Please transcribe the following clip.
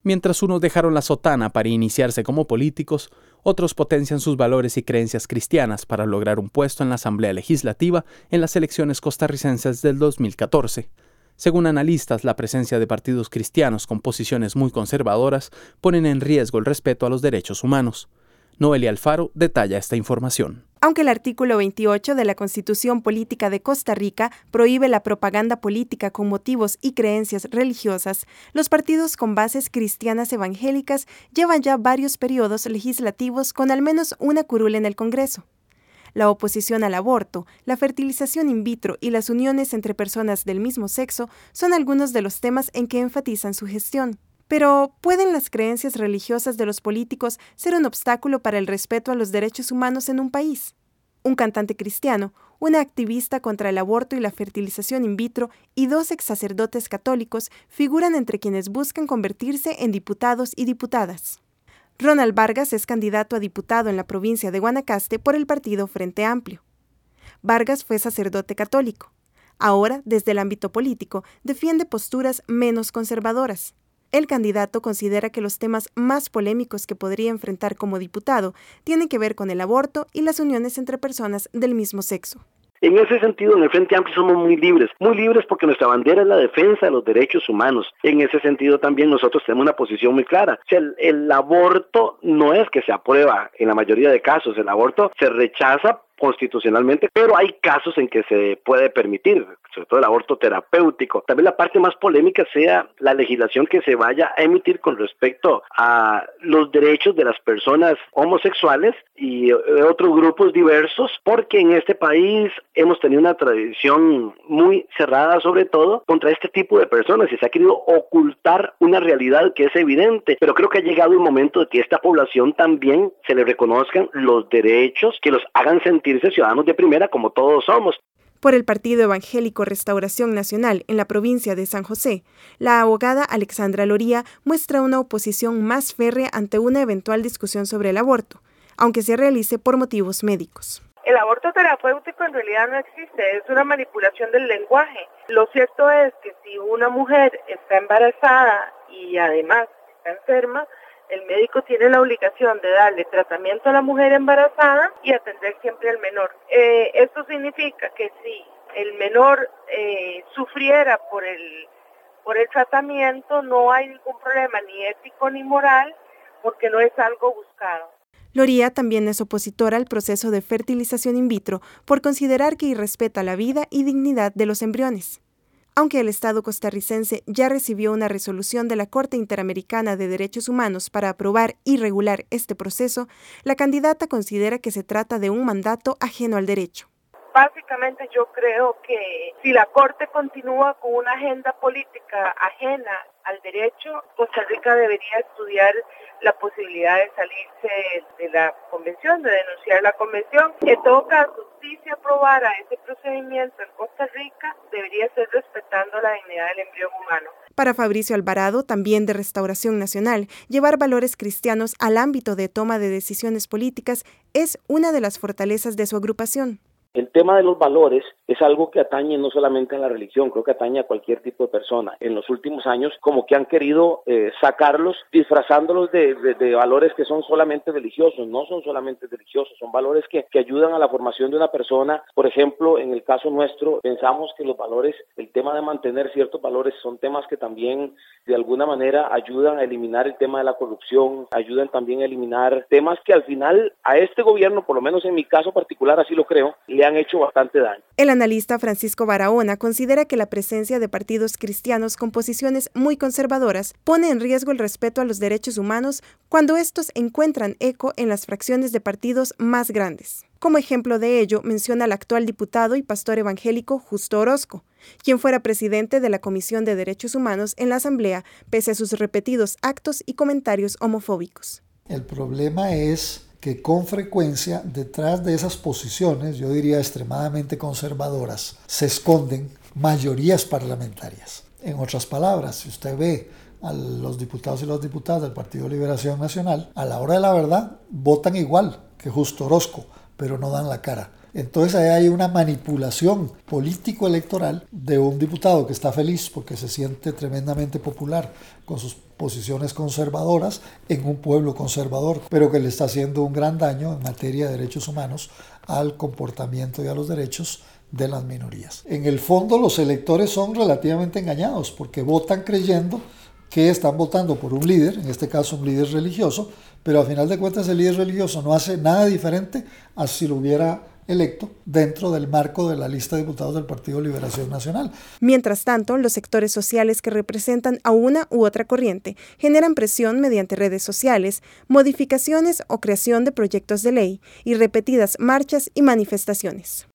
Mientras unos dejaron la sotana para iniciarse como políticos, otros potencian sus valores y creencias cristianas para lograr un puesto en la Asamblea Legislativa en las elecciones costarricenses del 2014. Según analistas, la presencia de partidos cristianos con posiciones muy conservadoras ponen en riesgo el respeto a los derechos humanos. Noelia Alfaro detalla esta información. Aunque el artículo 28 de la Constitución Política de Costa Rica prohíbe la propaganda política con motivos y creencias religiosas, los partidos con bases cristianas evangélicas llevan ya varios periodos legislativos con al menos una curul en el Congreso. La oposición al aborto, la fertilización in vitro y las uniones entre personas del mismo sexo son algunos de los temas en que enfatizan su gestión. Pero, ¿pueden las creencias religiosas de los políticos ser un obstáculo para el respeto a los derechos humanos en un país? Un cantante cristiano, una activista contra el aborto y la fertilización in vitro y 2 exsacerdotes católicos figuran entre quienes buscan convertirse en diputados y diputadas. Ronald Vargas es candidato a diputado en la provincia de Guanacaste por el partido Frente Amplio. Vargas fue sacerdote católico. Ahora, desde el ámbito político, defiende posturas menos conservadoras. El candidato considera que los temas más polémicos que podría enfrentar como diputado tienen que ver con el aborto y las uniones entre personas del mismo sexo. En ese sentido, en el Frente Amplio somos muy libres porque nuestra bandera es la defensa de los derechos humanos. En ese sentido también nosotros tenemos una posición muy clara. O sea, el aborto no es que se aprueba en la mayoría de casos, el aborto se rechaza constitucionalmente, pero hay casos en que se puede permitir, sobre todo el aborto terapéutico. También la parte más polémica sea la legislación que se vaya a emitir con respecto a los derechos de las personas homosexuales y otros grupos diversos, porque en este país hemos tenido una tradición muy cerrada, sobre todo contra este tipo de personas, y se ha querido ocultar una realidad que es evidente, pero creo que ha llegado el momento de que a esta población también se le reconozcan los derechos que los hagan sentirse ciudadanos de primera como todos somos. Por el Partido Evangélico Restauración Nacional en la provincia de San José, la abogada Alexandra Loría muestra una oposición más férrea ante una eventual discusión sobre el aborto, aunque se realice por motivos médicos. El aborto terapéutico en realidad no existe, es una manipulación del lenguaje. Lo cierto es que si una mujer está embarazada y además está enferma, el médico tiene la obligación de darle tratamiento a la mujer embarazada y atender siempre al menor. Esto significa que si el menor sufriera por el tratamiento, no hay ningún problema ni ético ni moral, porque no es algo buscado. Loría también es opositora al proceso de fertilización in vitro por considerar que irrespeta la vida y dignidad de los embriones. Aunque el Estado costarricense ya recibió una resolución de la Corte Interamericana de Derechos Humanos para aprobar y regular este proceso, la candidata considera que se trata de un mandato ajeno al derecho. Básicamente yo creo que si la Corte continúa con una agenda política ajena al derecho, Costa Rica debería estudiar la posibilidad de salirse de la convención, de denunciar la convención. En todo caso, si se aprobara ese procedimiento en Costa Rica, debería ser respetando la dignidad del embrión humano. Para Fabricio Alvarado, también de Restauración Nacional, llevar valores cristianos al ámbito de toma de decisiones políticas es una de las fortalezas de su agrupación. El tema de los valores es algo que atañe no solamente a la religión, creo que atañe a cualquier tipo de persona. En los últimos años, como que han querido sacarlos, disfrazándolos de valores que son solamente religiosos. No son solamente religiosos, son valores que ayudan a la formación de una persona. Por ejemplo, en el caso nuestro, pensamos que los valores, el tema de mantener ciertos valores, son temas que también de alguna manera ayudan a eliminar el tema de la corrupción, ayudan también a eliminar temas que al final a este gobierno, por lo menos en mi caso particular, así lo creo, le han hecho bastante daño. El analista Francisco Barahona considera que la presencia de partidos cristianos con posiciones muy conservadoras pone en riesgo el respeto a los derechos humanos cuando estos encuentran eco en las fracciones de partidos más grandes. Como ejemplo de ello, menciona al actual diputado y pastor evangélico Justo Orozco, quien fuera presidente de la Comisión de Derechos Humanos en la Asamblea, pese a sus repetidos actos y comentarios homofóbicos. El problema es que con frecuencia detrás de esas posiciones, yo diría extremadamente conservadoras, se esconden mayorías parlamentarias. En otras palabras, si usted ve a los diputados y las diputadas del Partido Liberación Nacional, a la hora de la verdad votan igual que Justo Orozco, pero no dan la cara. Entonces ahí hay una manipulación político-electoral de un diputado que está feliz porque se siente tremendamente popular con sus posiciones conservadoras en un pueblo conservador, pero que le está haciendo un gran daño en materia de derechos humanos al comportamiento y a los derechos de las minorías. En el fondo, los electores son relativamente engañados porque votan creyendo que están votando por un líder, en este caso un líder religioso, pero al final de cuentas el líder religioso no hace nada diferente a si lo hubiera electo dentro del marco de la lista de diputados del Partido Liberación Nacional. Mientras tanto, los sectores sociales que representan a una u otra corriente generan presión mediante redes sociales, modificaciones o creación de proyectos de ley y repetidas marchas y manifestaciones.